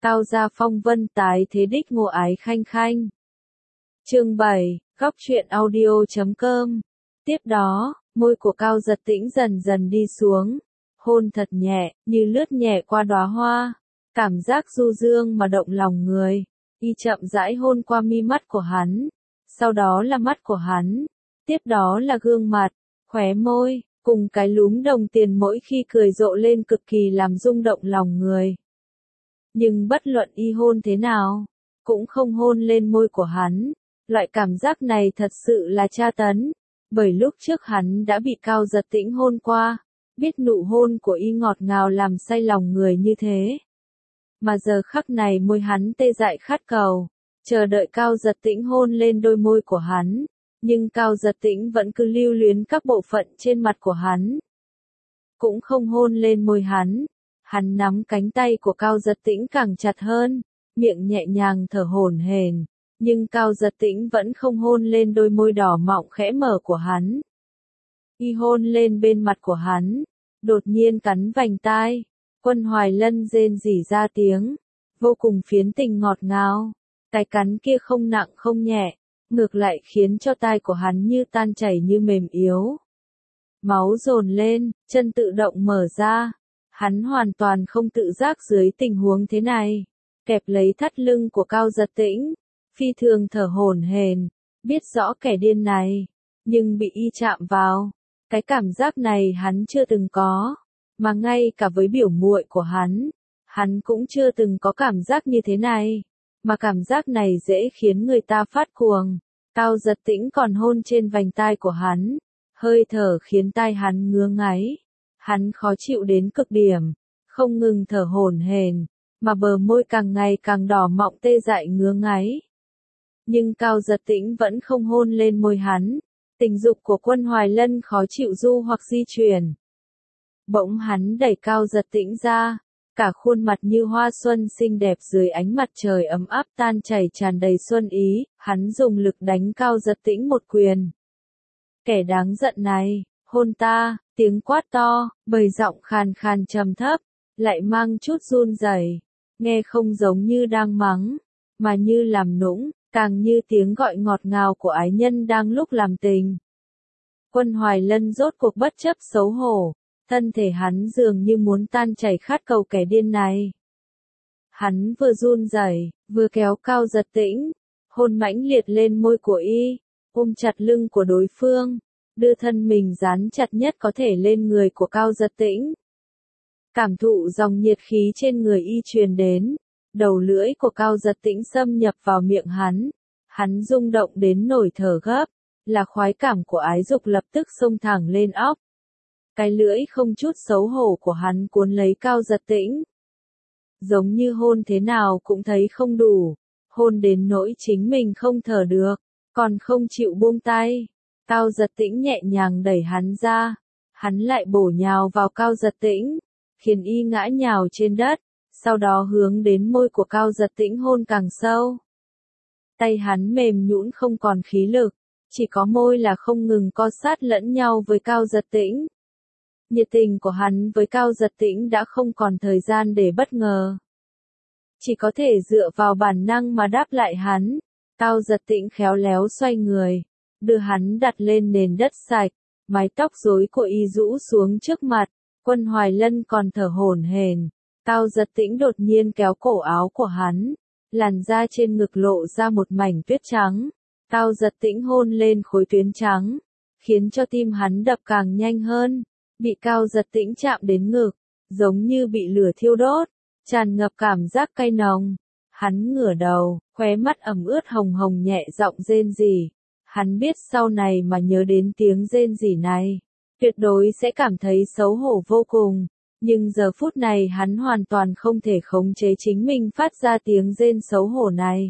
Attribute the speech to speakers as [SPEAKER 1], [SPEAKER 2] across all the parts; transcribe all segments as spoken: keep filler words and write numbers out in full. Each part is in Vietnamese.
[SPEAKER 1] Cao gia phong vân tái thế đích ngộ ái khanh khanh. Chương bảy, góc truyện audio chấm com. Tiếp đó, môi của Cao Giật Tĩnh dần dần đi xuống, hôn thật nhẹ, như lướt nhẹ qua đóa hoa, cảm giác du dương mà động lòng người. Y chậm rãi hôn qua mi mắt của hắn, sau đó là mắt của hắn, tiếp đó là gương mặt, khóe môi, cùng cái lúm đồng tiền mỗi khi cười rộ lên cực kỳ làm rung động lòng người. Nhưng bất luận y hôn thế nào, cũng không hôn lên môi của hắn. Loại cảm giác này thật sự là tra tấn, bởi lúc trước hắn đã bị Cao Giật Tĩnh hôn qua, biết nụ hôn của y ngọt ngào làm say lòng người như thế. Mà giờ khắc này môi hắn tê dại khát cầu, chờ đợi Cao Giật Tĩnh hôn lên đôi môi của hắn, nhưng Cao Giật Tĩnh vẫn cứ lưu luyến các bộ phận trên mặt của hắn. Cũng không hôn lên môi hắn, hắn nắm cánh tay của Cao Giật Tĩnh càng chặt hơn, miệng nhẹ nhàng thở hổn hển. Nhưng Cao Giật Tĩnh vẫn không hôn lên đôi môi đỏ mọng khẽ mở của hắn. Y hôn lên bên mặt của hắn, đột nhiên cắn vành tai, Quân Hoài Lân rên rỉ ra tiếng, vô cùng phiến tình ngọt ngào. Cái cắn kia không nặng không nhẹ, ngược lại khiến cho tai của hắn như tan chảy như mềm yếu. Máu dồn lên, chân tự động mở ra, hắn hoàn toàn không tự giác dưới tình huống thế này, kẹp lấy thắt lưng của Cao Giật Tĩnh. Phi thường thở hổn hển, biết rõ kẻ điên này, nhưng bị y chạm vào, cái cảm giác này hắn chưa từng có, mà ngay cả với biểu muội của hắn, hắn cũng chưa từng có cảm giác như thế này, mà cảm giác này dễ khiến người ta phát cuồng. Cao Giật Tĩnh còn hôn trên vành tai của hắn, hơi thở khiến tai hắn ngứa ngáy, hắn khó chịu đến cực điểm, không ngừng thở hổn hển, mà bờ môi càng ngày càng đỏ mọng tê dại ngứa ngáy. Nhưng Cao Giật Tĩnh vẫn không hôn lên môi hắn, tình dục của Quân Hoài Lân khó chịu du hoặc di chuyển. Bỗng hắn đẩy Cao Giật Tĩnh ra, cả khuôn mặt như hoa xuân xinh đẹp dưới ánh mặt trời ấm áp tan chảy tràn đầy xuân ý, hắn dùng lực đánh Cao Giật Tĩnh một quyền. Kẻ đáng giận này, hôn ta, tiếng quát to, bầy giọng khàn khàn trầm thấp, lại mang chút run rẩy, nghe không giống như đang mắng, mà như làm nũng. Càng như tiếng gọi ngọt ngào của ái nhân đang lúc làm tình. Quân Hoài Lân rốt cuộc bất chấp xấu hổ, thân thể hắn dường như muốn tan chảy khát cầu kẻ điên này. Hắn vừa run rẩy, vừa kéo Cao Giật Tĩnh, hôn mãnh liệt lên môi của y, ôm chặt lưng của đối phương, đưa thân mình dán chặt nhất có thể lên người của Cao Giật Tĩnh. Cảm thụ dòng nhiệt khí trên người y truyền đến. Đầu lưỡi của Cao Giật Tĩnh xâm nhập vào miệng hắn, hắn rung động đến nổi thở gấp, là khoái cảm của ái dục lập tức xông thẳng lên óc. Cái lưỡi không chút xấu hổ của hắn cuốn lấy Cao Giật Tĩnh. Giống như hôn thế nào cũng thấy không đủ, hôn đến nỗi chính mình không thở được, còn không chịu buông tay. Cao Giật Tĩnh nhẹ nhàng đẩy hắn ra, hắn lại bổ nhào vào Cao Giật Tĩnh, khiến y ngã nhào trên đất. Sau đó hướng đến môi của Cao Giật Tĩnh hôn càng sâu. Tay hắn mềm nhũn không còn khí lực, chỉ có môi là không ngừng co sát lẫn nhau với Cao Giật Tĩnh. Nhiệt tình của hắn với Cao Giật Tĩnh đã không còn thời gian để bất ngờ. Chỉ có thể dựa vào bản năng mà đáp lại hắn. Cao Giật Tĩnh khéo léo xoay người, đưa hắn đặt lên nền đất sạch, mái tóc rối của y rũ xuống trước mặt, Quân Hoài Lân còn thở hổn hển. Cao Giật Tĩnh đột nhiên kéo cổ áo của hắn, làn da trên ngực lộ ra một mảnh tuyết trắng. Cao Giật Tĩnh hôn lên khối tuyến trắng, khiến cho tim hắn đập càng nhanh hơn. Bị Cao Giật Tĩnh chạm đến ngực, giống như bị lửa thiêu đốt, tràn ngập cảm giác cay nồng. Hắn ngửa đầu, khóe mắt ẩm ướt hồng hồng nhẹ giọng rên rỉ. Hắn biết sau này mà nhớ đến tiếng rên rỉ này, tuyệt đối sẽ cảm thấy xấu hổ vô cùng. Nhưng giờ phút này hắn hoàn toàn không thể khống chế chính mình phát ra tiếng rên xấu hổ này.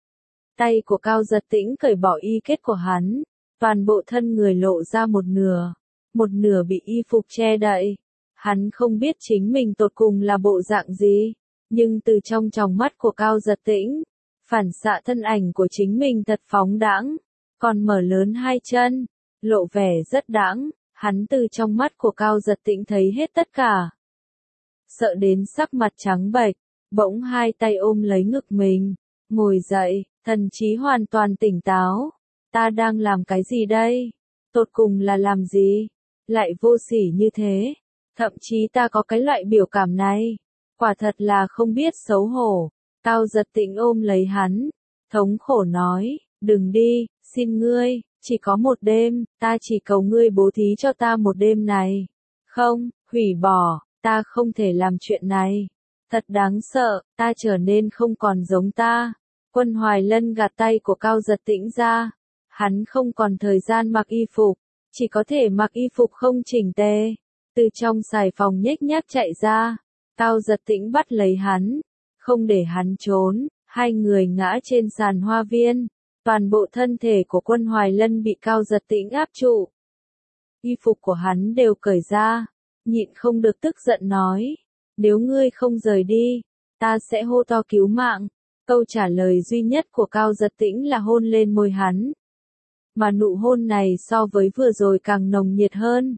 [SPEAKER 1] Tay của Cao Giật Tĩnh cởi bỏ y kết của hắn, toàn bộ thân người lộ ra một nửa, một nửa bị y phục che đậy. Hắn không biết chính mình tột cùng là bộ dạng gì, nhưng từ trong tròng mắt của Cao Giật Tĩnh, phản xạ thân ảnh của chính mình thật phóng đãng, còn mở lớn hai chân, lộ vẻ rất đãng. Hắn từ trong mắt của Cao Giật Tĩnh thấy hết tất cả. Sợ đến sắc mặt trắng bệch, bỗng hai tay ôm lấy ngực mình, ngồi dậy, thần trí hoàn toàn tỉnh táo. Ta đang làm cái gì đây? Tột cùng là làm gì? Lại vô sỉ như thế. Thậm chí ta có cái loại biểu cảm này. Quả thật là không biết xấu hổ. Cao Giật Tĩnh ôm lấy hắn, thống khổ nói, đừng đi, xin ngươi, chỉ có một đêm, ta chỉ cầu ngươi bố thí cho ta một đêm này. Không, hủy bỏ, ta không thể làm chuyện này. Thật đáng sợ, ta trở nên không còn giống ta. Quân Hoài Lân gạt tay của Cao Giật Tĩnh ra. Hắn không còn thời gian mặc y phục, chỉ có thể mặc y phục không chỉnh tề. Từ trong xài phòng nhếch nhác chạy ra, Cao Giật Tĩnh bắt lấy hắn, không để hắn trốn, hai người ngã trên sàn hoa viên. Toàn bộ thân thể của Quân Hoài Lân bị Cao Giật Tĩnh áp trụ. Y phục của hắn đều cởi ra, nhịn không được tức giận nói, nếu ngươi không rời đi, ta sẽ hô to cứu mạng. Câu trả lời duy nhất của Cao Giật Tĩnh là hôn lên môi hắn. Mà nụ hôn này so với vừa rồi càng nồng nhiệt hơn.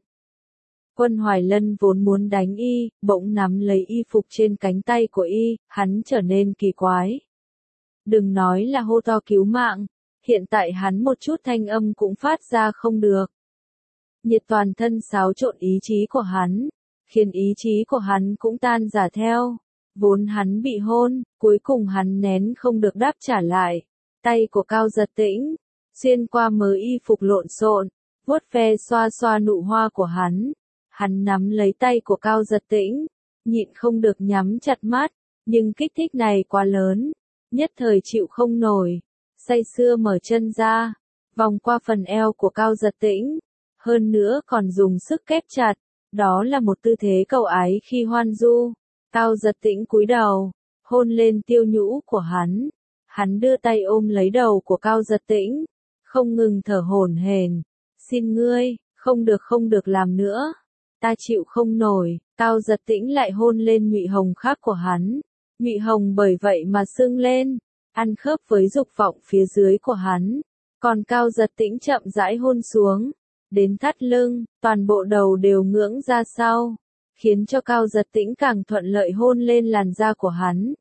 [SPEAKER 1] Quân Hoài Lân vốn muốn đánh y, bỗng nắm lấy y phục trên cánh tay của y, hắn trở nên kỳ quái. Đừng nói là hô to cứu mạng, hiện tại hắn một chút thanh âm cũng phát ra không được. Nhiệt toàn thân xáo trộn ý chí của hắn, khiến ý chí của hắn cũng tan rã theo. Vốn hắn bị hôn, cuối cùng hắn nén không được đáp trả lại. Tay của Cao Giật Tĩnh, xuyên qua mớ y phục lộn xộn, vuốt ve xoa xoa nụ hoa của hắn. Hắn nắm lấy tay của Cao Giật Tĩnh, nhịn không được nhắm chặt mắt, nhưng kích thích này quá lớn, nhất thời chịu không nổi. Say sưa mở chân ra, vòng qua phần eo của Cao Giật Tĩnh, hơn nữa còn dùng sức kép chặt, đó là một tư thế cầu ái khi hoan du. Cao Giật Tĩnh cúi đầu, hôn lên tiêu nhũ của hắn, hắn đưa tay ôm lấy đầu của Cao Giật Tĩnh, không ngừng thở hổn hển, xin ngươi, không được không được làm nữa, ta chịu không nổi. Cao Giật Tĩnh lại hôn lên nhụy hồng khác của hắn, nhụy hồng bởi vậy mà sưng lên, ăn khớp với dục vọng phía dưới của hắn, còn Cao Giật Tĩnh chậm rãi hôn xuống, đến thắt lưng, toàn bộ đầu đều ngưỡng ra sau, khiến cho Cao Giật Tĩnh càng thuận lợi hôn lên làn da của hắn.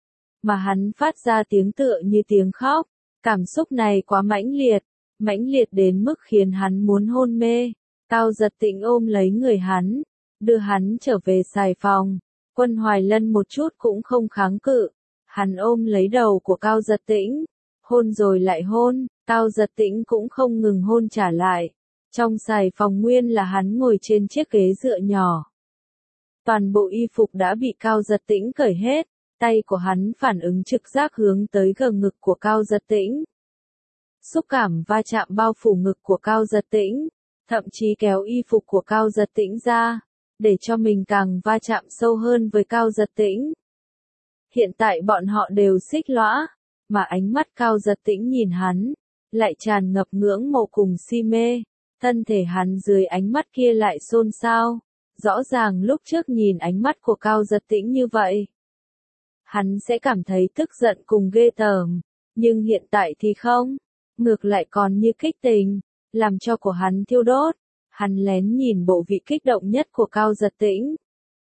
[SPEAKER 1] Mà hắn phát ra tiếng tựa như tiếng khóc, cảm xúc này quá mãnh liệt, mãnh liệt đến mức khiến hắn muốn hôn mê. Cao Giật Tĩnh ôm lấy người hắn, đưa hắn trở về xài phòng. Quân Hoài Lân một chút cũng không kháng cự, hắn ôm lấy đầu của Cao Giật Tĩnh, hôn rồi lại hôn, Cao Giật Tĩnh cũng không ngừng hôn trả lại. Trong xài phòng nguyên là hắn ngồi trên chiếc ghế dựa nhỏ. Toàn bộ y phục đã bị Cao Giật Tĩnh cởi hết, tay của hắn phản ứng trực giác hướng tới gờ ngực của Cao Giật Tĩnh. Xúc cảm va chạm bao phủ ngực của Cao Giật Tĩnh, thậm chí kéo y phục của Cao Giật Tĩnh ra, để cho mình càng va chạm sâu hơn với Cao Giật Tĩnh. Hiện tại bọn họ đều xích lõa, mà ánh mắt Cao Giật Tĩnh nhìn hắn, lại tràn ngập ngưỡng mộ cùng si mê, thân thể hắn dưới ánh mắt kia lại xôn xao. Rõ ràng lúc trước nhìn ánh mắt của Cao Giật Tĩnh như vậy, hắn sẽ cảm thấy tức giận cùng ghê tởm, nhưng hiện tại thì không, ngược lại còn như kích tình, làm cho của hắn thiêu đốt. Hắn lén nhìn bộ vị kích động nhất của Cao Giật Tĩnh.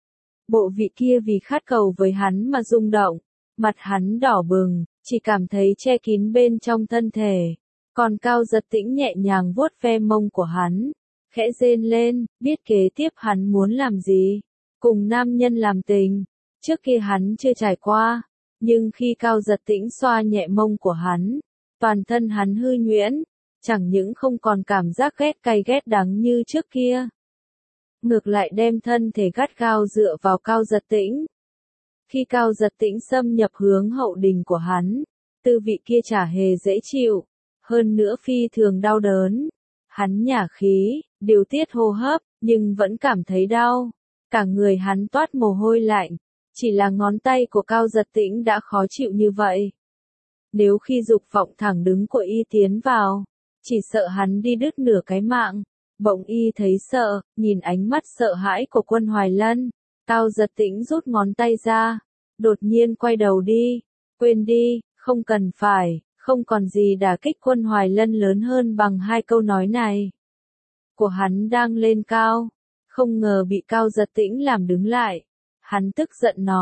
[SPEAKER 1] Bộ vị kia vì khát cầu với hắn mà rung động, mặt hắn đỏ bừng, chỉ cảm thấy che kín bên trong thân thể. Còn Cao Giật Tĩnh nhẹ nhàng vuốt ve mông của hắn, khẽ rên lên, biết kế tiếp hắn muốn làm gì. Cùng nam nhân làm tình, trước kia hắn chưa trải qua, nhưng khi Cao Giật Tĩnh xoa nhẹ mông của hắn, toàn thân hắn hư nhuyễn, chẳng những không còn cảm giác ghét cay ghét đắng như trước kia, ngược lại đem thân thể gắt gao dựa vào Cao Giật Tĩnh. Khi Cao Giật Tĩnh xâm nhập hướng hậu đình của hắn, tư vị kia chả hề dễ chịu, hơn nữa phi thường đau đớn. Hắn nhả khí, điều tiết hô hấp, nhưng vẫn cảm thấy đau. Cả người hắn toát mồ hôi lạnh, chỉ là ngón tay của Cao Giật Tĩnh đã khó chịu như vậy. Nếu khi dục vọng thẳng đứng của y tiến vào, chỉ sợ hắn đi đứt nửa cái mạng. Bỗng y thấy sợ, nhìn ánh mắt sợ hãi của Quân Hoài Lân, Cao Giật Tĩnh rút ngón tay ra, đột nhiên quay đầu đi, quên đi, không cần phải, không còn gì đả kích Quân Hoài Lân lớn hơn bằng hai câu nói này. Của hắn đang lên cao, không ngờ bị Cao Giật Tĩnh làm đứng lại. Hắn tức giận nói,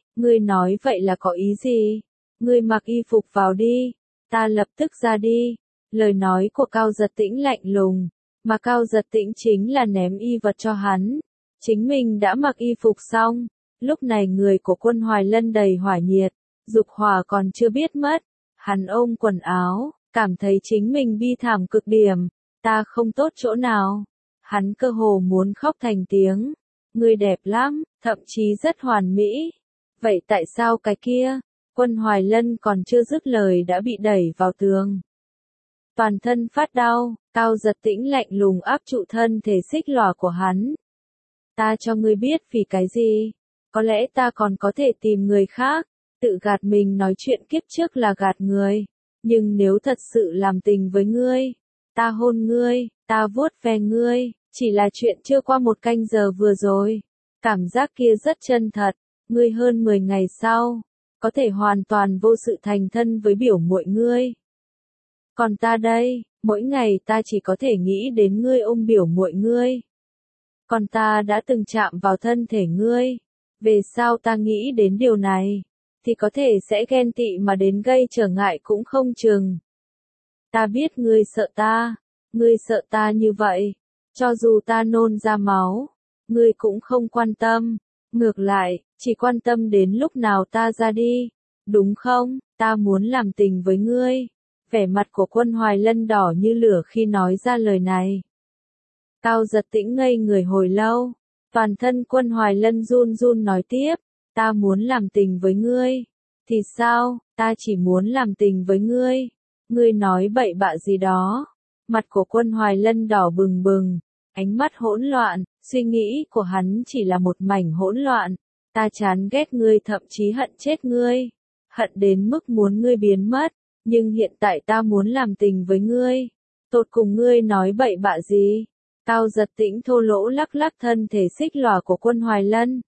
[SPEAKER 1] Ngươi nói vậy là có ý gì? Ngươi mặc y phục vào đi, ta lập tức ra đi. Lời nói của Cao Giật Tĩnh lạnh lùng, mà Cao Giật Tĩnh chính là ném y vật cho hắn. Chính mình đã mặc y phục xong, lúc này người của Quân Hoài Lân đầy hỏa nhiệt, dục hỏa còn chưa biết mất. Hắn ôm quần áo, cảm thấy chính mình bi thảm cực điểm, ta không tốt chỗ nào. Hắn cơ hồ muốn khóc thành tiếng. Ngươi đẹp lắm, thậm chí rất hoàn mỹ. Vậy tại sao cái kia? Quân Hoài Lân còn chưa dứt lời đã bị đẩy vào tường. Toàn thân phát đau, Cao Giật Tĩnh lạnh lùng áp trụ thân thể xích lòa của hắn. Ta cho ngươi biết vì cái gì? Có lẽ ta còn có thể tìm người khác, tự gạt mình nói chuyện kiếp trước là gạt người. Nhưng nếu thật sự làm tình với ngươi, ta hôn ngươi, ta vuốt ve ngươi, chỉ là chuyện chưa qua một canh giờ vừa rồi. Cảm giác kia rất chân thật, ngươi hơn mười ngày sau, có thể hoàn toàn vô sự thành thân với biểu muội ngươi. Còn ta đây, mỗi ngày ta chỉ có thể nghĩ đến ngươi ôm biểu muội ngươi. Còn ta đã từng chạm vào thân thể ngươi. Về sau ta nghĩ đến điều này, thì có thể sẽ ghen tị mà đến gây trở ngại cũng không chừng. Ta biết ngươi sợ ta, ngươi sợ ta như vậy, cho dù ta nôn ra máu, ngươi cũng không quan tâm, ngược lại, chỉ quan tâm đến lúc nào ta ra đi, đúng không? Ta muốn làm tình với ngươi. Vẻ mặt của Quân Hoài Lân đỏ như lửa khi nói ra lời này. Cao Giật Tĩnh ngây người hồi lâu, toàn thân Quân Hoài Lân run run nói tiếp, ta muốn làm tình với ngươi. Thì sao, ta chỉ muốn làm tình với ngươi. Ngươi nói bậy bạ gì đó. Mặt của Quân Hoài Lân đỏ bừng bừng, ánh mắt hỗn loạn, suy nghĩ của hắn chỉ là một mảnh hỗn loạn. Ta chán ghét ngươi, thậm chí hận chết ngươi. Hận đến mức muốn ngươi biến mất, nhưng hiện tại ta muốn làm tình với ngươi. Tột cùng ngươi nói bậy bạ gì? Cao Giật Tĩnh thô lỗ lắc lắc thân thể xích lòa của Quân Hoài Lân.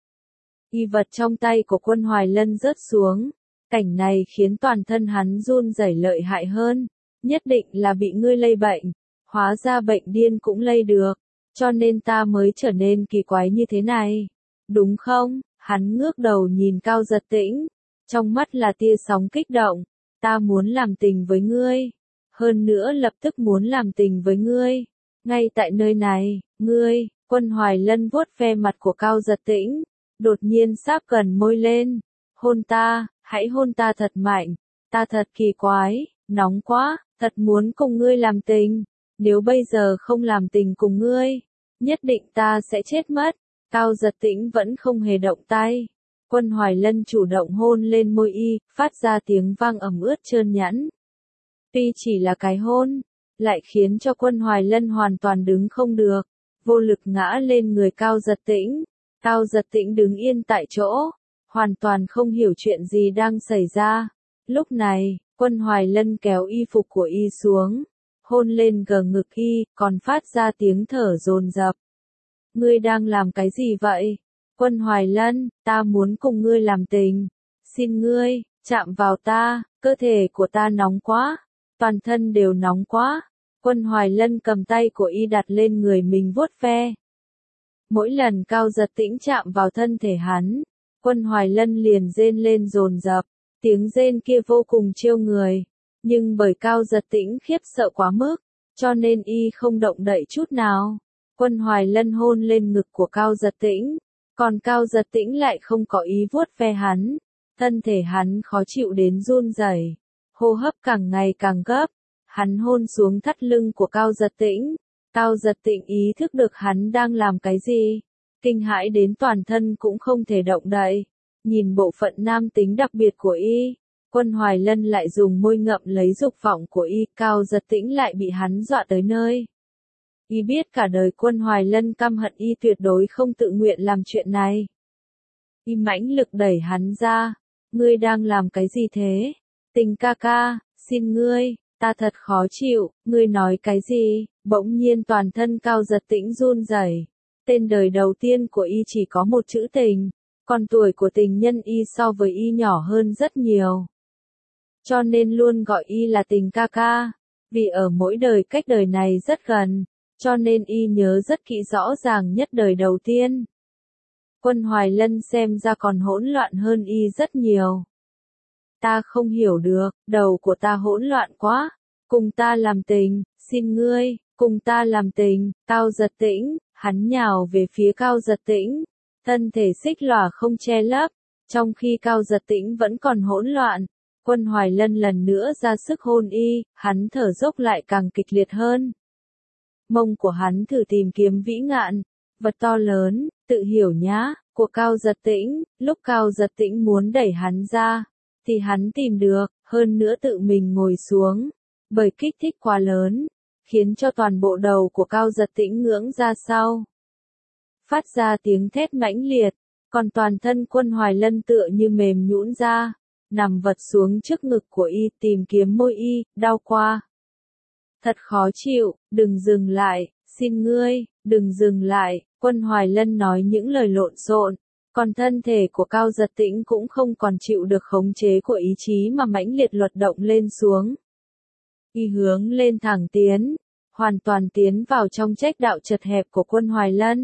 [SPEAKER 1] Y vật trong tay của Quân Hoài Lân rớt xuống. Cảnh này khiến toàn thân hắn run rẩy lợi hại hơn. Nhất định là bị ngươi lây bệnh. Hóa ra bệnh điên cũng lây được. Cho nên ta mới trở nên kỳ quái như thế này. Đúng không? Hắn ngước đầu nhìn Cao Giật Tĩnh. Trong mắt là tia sóng kích động. Ta muốn làm tình với ngươi. Hơn nữa lập tức muốn làm tình với ngươi. Ngay tại nơi này, ngươi, Quân Hoài Lân vuốt ve mặt của Cao Giật Tĩnh. Đột nhiên sáp gần môi lên. Hôn ta, hãy hôn ta thật mạnh. Ta thật kỳ quái, nóng quá, thật muốn cùng ngươi làm tình. Nếu bây giờ không làm tình cùng ngươi, nhất định ta sẽ chết mất. Cao Giật Tĩnh vẫn không hề động tay. Quân Hoài Lân chủ động hôn lên môi y, phát ra tiếng vang ẩm ướt trơn nhẵn. Tuy chỉ là cái hôn, lại khiến cho Quân Hoài Lân hoàn toàn đứng không được, vô lực ngã lên người Cao Giật Tĩnh. Cao Giật Tĩnh đứng yên tại chỗ, hoàn toàn không hiểu chuyện gì đang xảy ra. Lúc này, Quân Hoài Lân kéo y phục của y xuống, hôn lên gờ ngực y, còn phát ra tiếng thở dồn dập. Ngươi đang làm cái gì vậy? Quân Hoài Lân, ta muốn cùng ngươi làm tình. Xin ngươi, chạm vào ta, cơ thể của ta nóng quá, toàn thân đều nóng quá. Quân Hoài Lân cầm tay của y đặt lên người mình vuốt ve. Mỗi lần Cao Giật Tĩnh chạm vào thân thể hắn, Quân Hoài Lân liền rên lên dồn dập, tiếng rên kia vô cùng chiêu người. Nhưng bởi Cao Giật Tĩnh khiếp sợ quá mức, cho nên y không động đậy chút nào. Quân Hoài Lân hôn lên ngực của Cao Giật Tĩnh, còn Cao Giật Tĩnh lại không có ý vuốt ve hắn. Thân thể hắn khó chịu đến run rẩy, hô hấp càng ngày càng gấp. Hắn hôn xuống thắt lưng của Cao Giật Tĩnh. Cao Giật Tĩnh ý thức được hắn đang làm cái gì. Kinh hãi đến toàn thân cũng không thể động đậy. Nhìn bộ phận nam tính đặc biệt của y, Quân Hoài Lân lại dùng môi ngậm lấy dục vọng của y. Cao Giật Tĩnh lại bị hắn dọa tới nơi. Y biết cả đời Quân Hoài Lân căm hận y tuyệt đối không tự nguyện làm chuyện này. Y mãnh lực đẩy hắn ra. Ngươi đang làm cái gì thế? Tình ca ca, xin ngươi. Ta thật khó chịu, ngươi nói cái gì? Bỗng nhiên toàn thân Cao Giật Tĩnh run rẩy. Tên đời đầu tiên của y chỉ có một chữ tình, còn tuổi của tình nhân y so với y nhỏ hơn rất nhiều. Cho nên luôn gọi y là tình ca ca, vì ở mỗi đời cách đời này rất gần, cho nên y nhớ rất kỹ rõ ràng nhất đời đầu tiên. Quân Hoài Lân xem ra còn hỗn loạn hơn y rất nhiều. Ta không hiểu được, đầu của ta hỗn loạn quá. Cùng ta làm tình, xin ngươi, cùng ta làm tình, Cao Giật Tĩnh, hắn nhào về phía Cao Giật Tĩnh. Thân thể xích lòa không che lấp, trong khi Cao Giật Tĩnh vẫn còn hỗn loạn. Quân Hoài Lân lần nữa ra sức hôn y, hắn thở dốc lại càng kịch liệt hơn. Mông của hắn thử tìm kiếm vĩ ngạn, vật to lớn, tự hiểu nhá, của Cao Giật Tĩnh, lúc Cao Giật Tĩnh muốn đẩy hắn ra, thì hắn tìm được, hơn nữa tự mình ngồi xuống, bởi kích thích quá lớn, khiến cho toàn bộ đầu của Cao Giật Tĩnh ngưỡng ra sau. Phát ra tiếng thét mãnh liệt, còn toàn thân Quân Hoài Lân tựa như mềm nhũn ra, nằm vật xuống trước ngực của y tìm kiếm môi y, đau qua. Thật khó chịu, đừng dừng lại, xin ngươi, đừng dừng lại, Quân Hoài Lân nói những lời lộn xộn, còn thân thể của Cao Giật Tĩnh cũng không còn chịu được khống chế của ý chí mà mãnh liệt luật động lên xuống. Y hướng lên thẳng tiến, hoàn toàn tiến vào trong trách đạo chật hẹp của Quân Hoài Lân.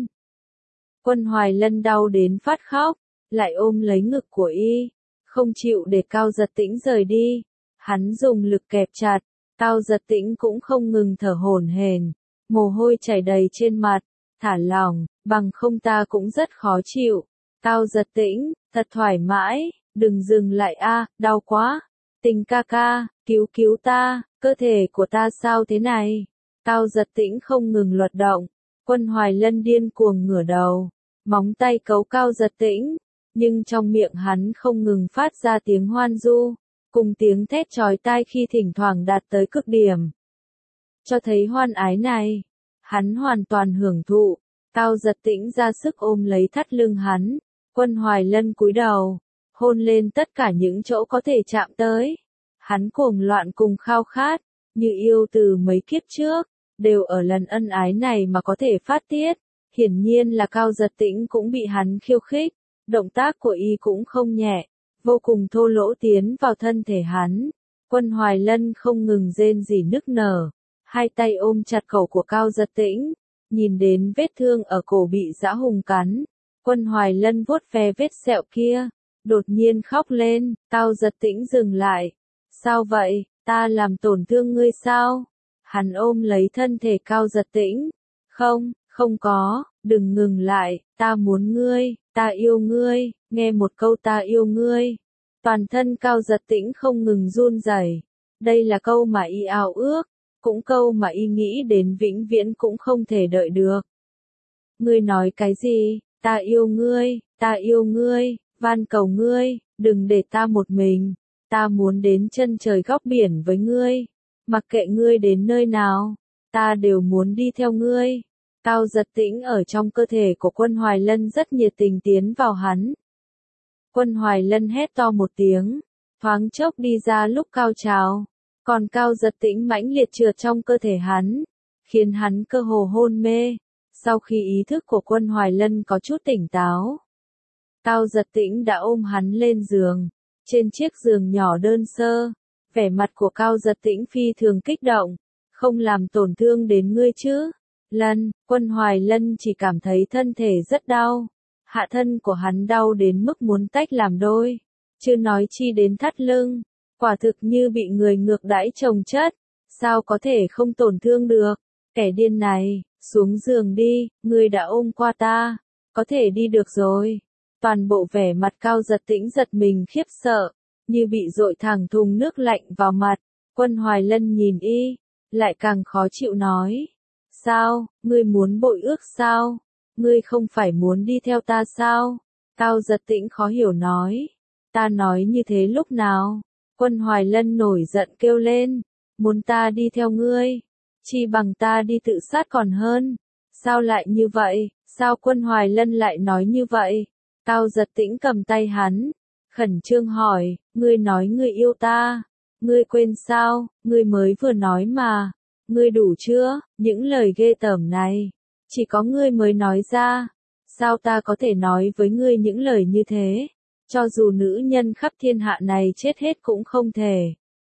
[SPEAKER 1] Quân Hoài Lân đau đến phát khóc, lại ôm lấy ngực của y, không chịu để Cao Giật Tĩnh rời đi. Hắn dùng lực kẹp chặt, Cao Giật Tĩnh cũng không ngừng thở hổn hển, mồ hôi chảy đầy trên mặt, thả lỏng, bằng không ta cũng rất khó chịu. Cao Giật Tĩnh, thật thoải mái, đừng dừng lại a, đau quá. Tình ca ca, cứu cứu ta, cơ thể của ta sao thế này? Cao Giật Tĩnh không ngừng luật động, Quân Hoài Lân điên cuồng ngửa đầu, móng tay cấu Cao Giật Tĩnh, nhưng trong miệng hắn không ngừng phát ra tiếng hoan du, cùng tiếng thét chói tai khi thỉnh thoảng đạt tới cực điểm. Cho thấy hoan ái này, hắn hoàn toàn hưởng thụ, Cao Giật Tĩnh ra sức ôm lấy thắt lưng hắn, Quân Hoài Lân cúi đầu, hôn lên tất cả những chỗ có thể chạm tới. Hắn cuồng loạn cùng khao khát, như yêu từ mấy kiếp trước, đều ở lần ân ái này mà có thể phát tiết. Hiển nhiên là Cao Giật Tĩnh cũng bị hắn khiêu khích, động tác của y cũng không nhẹ, vô cùng thô lỗ tiến vào thân thể hắn. Quân Hoài Lân không ngừng rên rỉ nức nở, hai tay ôm chặt cổ của Cao Giật Tĩnh, nhìn đến vết thương ở cổ bị dã hùng cắn. Quân Hoài Lân vuốt ve vết sẹo kia, đột nhiên khóc lên. Cao Giật Tĩnh dừng lại. Sao vậy, ta làm tổn thương ngươi sao? Hắn ôm lấy thân thể Cao Giật Tĩnh. Không, không có, đừng ngừng lại, ta muốn ngươi, ta yêu ngươi, nghe một câu ta yêu ngươi. Toàn thân Cao Giật Tĩnh không ngừng run rẩy. Đây là câu mà y ao ước, cũng câu mà y nghĩ đến vĩnh viễn cũng không thể đợi được. Ngươi nói cái gì? Ta yêu ngươi, ta yêu ngươi, van cầu ngươi, đừng để ta một mình. Ta muốn đến chân trời góc biển với ngươi, mặc kệ ngươi đến nơi nào, ta đều muốn đi theo ngươi. Cao Giật Tĩnh ở trong cơ thể của Quân Hoài Lân rất nhiệt tình tiến vào hắn. Quân Hoài Lân hét to một tiếng, thoáng chốc đi ra lúc cao trào, còn Cao Giật Tĩnh mãnh liệt trượt trong cơ thể hắn, khiến hắn cơ hồ hôn mê. Sau khi ý thức của Quân Hoài Lân có chút tỉnh táo, Cao Giật Tĩnh đã ôm hắn lên giường. Trên chiếc giường nhỏ đơn sơ, vẻ mặt của Cao Giật Tĩnh phi thường kích động, không làm tổn thương đến ngươi chứ? Lân, Quân Hoài Lân chỉ cảm thấy thân thể rất đau, hạ thân của hắn đau đến mức muốn tách làm đôi, chưa nói chi đến thắt lưng, quả thực như bị người ngược đãi chồng chất, sao có thể không tổn thương được? Kẻ điên này, xuống giường đi, ngươi đã ôm qua ta, có thể đi được rồi. Toàn bộ vẻ mặt Cao Giật Tĩnh giật mình khiếp sợ, như bị dội thẳng thùng nước lạnh vào mặt. Quân Hoài Lân nhìn y, lại càng khó chịu nói. Sao, ngươi muốn bội ước sao? Ngươi không phải muốn đi theo ta sao? Cao Giật Tĩnh khó hiểu nói. Ta nói như thế lúc nào? Quân Hoài Lân nổi giận kêu lên. Muốn ta đi theo ngươi? Chi bằng ta đi tự sát còn hơn. Sao lại như vậy? Sao Quân Hoài Lân lại nói như vậy? Cao Giật Tĩnh cầm tay hắn, khẩn trương hỏi, ngươi nói ngươi yêu ta, ngươi quên sao, ngươi mới vừa nói mà, ngươi đủ chưa, những lời ghê tởm này, chỉ có ngươi mới nói ra, sao ta có thể nói với ngươi những lời như thế, cho dù nữ nhân khắp thiên hạ này chết hết cũng không thể.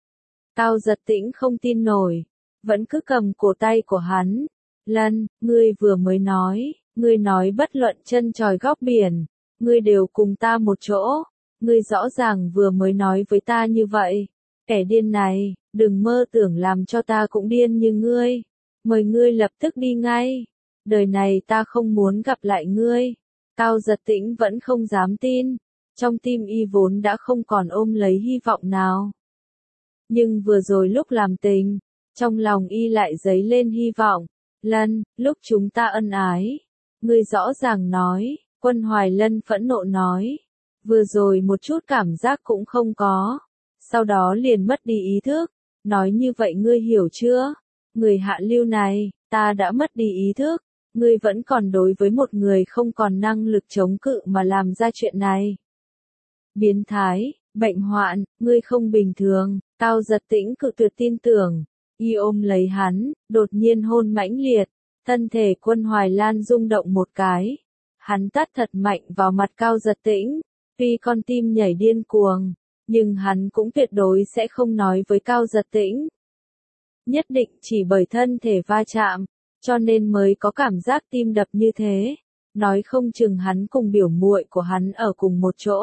[SPEAKER 1] Cao Giật Tĩnh không tin nổi, vẫn cứ cầm cổ tay của hắn, Lân, ngươi vừa mới nói, ngươi nói bất luận chân trời góc biển. ngươi đều cùng ta một chỗ, ngươi rõ ràng vừa mới nói với ta như vậy, kẻ điên này, đừng mơ tưởng làm cho ta cũng điên như ngươi, mời ngươi lập tức đi ngay, đời này ta không muốn gặp lại ngươi. Cao Giật Tĩnh vẫn không dám tin, trong tim y vốn đã không còn ôm lấy hy vọng nào. Nhưng vừa rồi lúc làm tình, trong lòng y lại dấy lên hy vọng. Lân, lúc chúng ta ân ái, ngươi rõ ràng nói, Quân Hoài Lân phẫn nộ nói, vừa rồi một chút cảm giác cũng không có, sau đó liền mất đi ý thức, nói như vậy ngươi hiểu chưa? Người hạ lưu này, ta đã mất đi ý thức, ngươi vẫn còn đối với một người không còn năng lực chống cự mà làm ra chuyện này. Biến thái, bệnh hoạn, ngươi không bình thường, Cao Giật Tĩnh cự tuyệt tin tưởng, y ôm lấy hắn, đột nhiên hôn mãnh liệt, thân thể Quân Hoài Lan rung động một cái. Hắn tát thật mạnh vào mặt Cao Giật Tĩnh, tuy con tim nhảy điên cuồng, nhưng hắn cũng tuyệt đối sẽ không nói với Cao Giật Tĩnh. Nhất định chỉ bởi thân thể va chạm, cho nên mới có cảm giác tim đập như thế, nói không chừng hắn cùng biểu muội của hắn ở cùng một chỗ.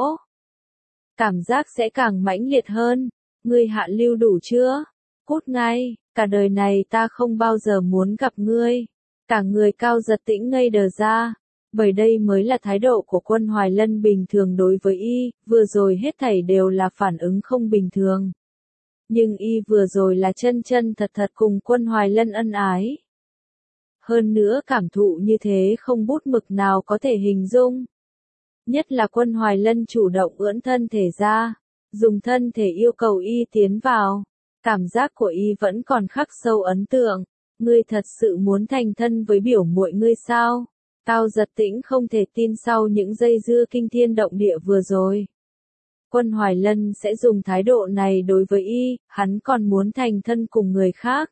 [SPEAKER 1] Cảm giác sẽ càng mãnh liệt hơn, ngươi hạ lưu đủ chưa? Cút ngay, cả đời này ta không bao giờ muốn gặp ngươi. Cả người Cao Giật Tĩnh ngây đờ ra, bởi đây mới là thái độ của Quân Hoài Lân bình thường đối với y, vừa rồi hết thảy đều là phản ứng không bình thường. Nhưng y vừa rồi là chân chân thật thật cùng Quân Hoài Lân ân ái. Hơn nữa cảm thụ như thế không bút mực nào có thể hình dung. Nhất là Quân Hoài Lân chủ động ưỡn thân thể ra, dùng thân thể yêu cầu y tiến vào. Cảm giác của y vẫn còn khắc sâu ấn tượng. Ngươi thật sự muốn thành thân với biểu muội ngươi sao? Cao Giật Tĩnh không thể tin sau những dây dưa kinh thiên động địa vừa rồi. Quân Hoài Lân sẽ dùng thái độ này đối với y, hắn còn muốn thành thân cùng người khác.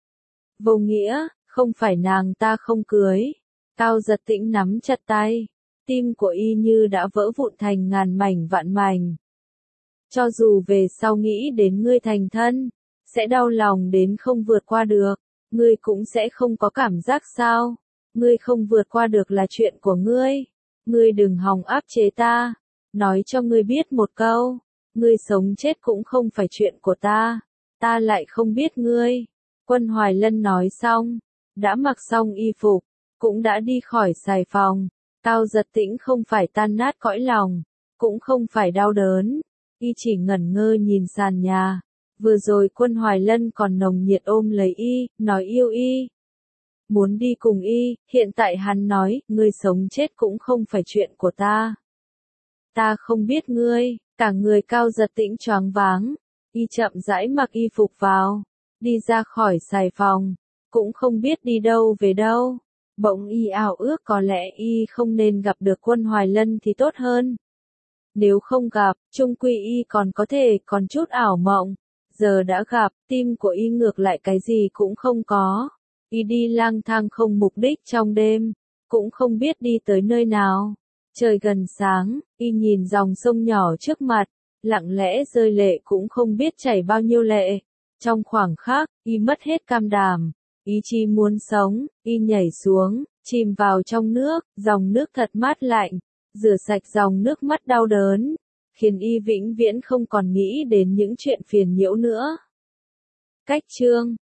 [SPEAKER 1] Vô nghĩa, không phải nàng ta không cưới. Cao Giật Tĩnh nắm chặt tay, tim của y như đã vỡ vụn thành ngàn mảnh vạn mảnh. Cho dù về sau nghĩ đến ngươi thành thân, sẽ đau lòng đến không vượt qua được, ngươi cũng sẽ không có cảm giác sao? Ngươi không vượt qua được là chuyện của ngươi. Ngươi đừng hòng áp chế ta. Nói cho ngươi biết một câu, ngươi sống chết cũng không phải chuyện của ta. Ta lại không biết ngươi. Quân Hoài Lân nói xong, đã mặc xong y phục, cũng đã đi khỏi xài phòng. Cao Giật Tĩnh không phải tan nát cõi lòng, cũng không phải đau đớn, y chỉ ngẩn ngơ nhìn sàn nhà. Vừa rồi Quân Hoài Lân còn nồng nhiệt ôm lấy y, nói yêu y. Muốn đi cùng y, hiện tại hắn nói, ngươi sống chết cũng không phải chuyện của ta. Ta không biết ngươi, cả người Cao Giật Tĩnh choáng váng, y chậm rãi mặc y phục vào, đi ra khỏi xài phòng, cũng không biết đi đâu về đâu. Bỗng y ảo ước có lẽ y không nên gặp được Quân Hoài Lân thì tốt hơn. Nếu không gặp, chung quy y còn có thể còn chút ảo mộng. Giờ đã gặp, tim của y ngược lại cái gì cũng không có. Y đi lang thang không mục đích trong đêm, cũng không biết đi tới nơi nào. Trời gần sáng, y nhìn dòng sông nhỏ trước mặt, lặng lẽ rơi lệ cũng không biết chảy bao nhiêu lệ. Trong khoảng khắc, y mất hết cam đảm, ý chí muốn sống, y nhảy xuống, chìm vào trong nước, dòng nước thật mát lạnh, rửa sạch dòng nước mắt đau đớn, khiến y vĩnh viễn không còn nghĩ đến những chuyện phiền nhiễu nữa. Cách chương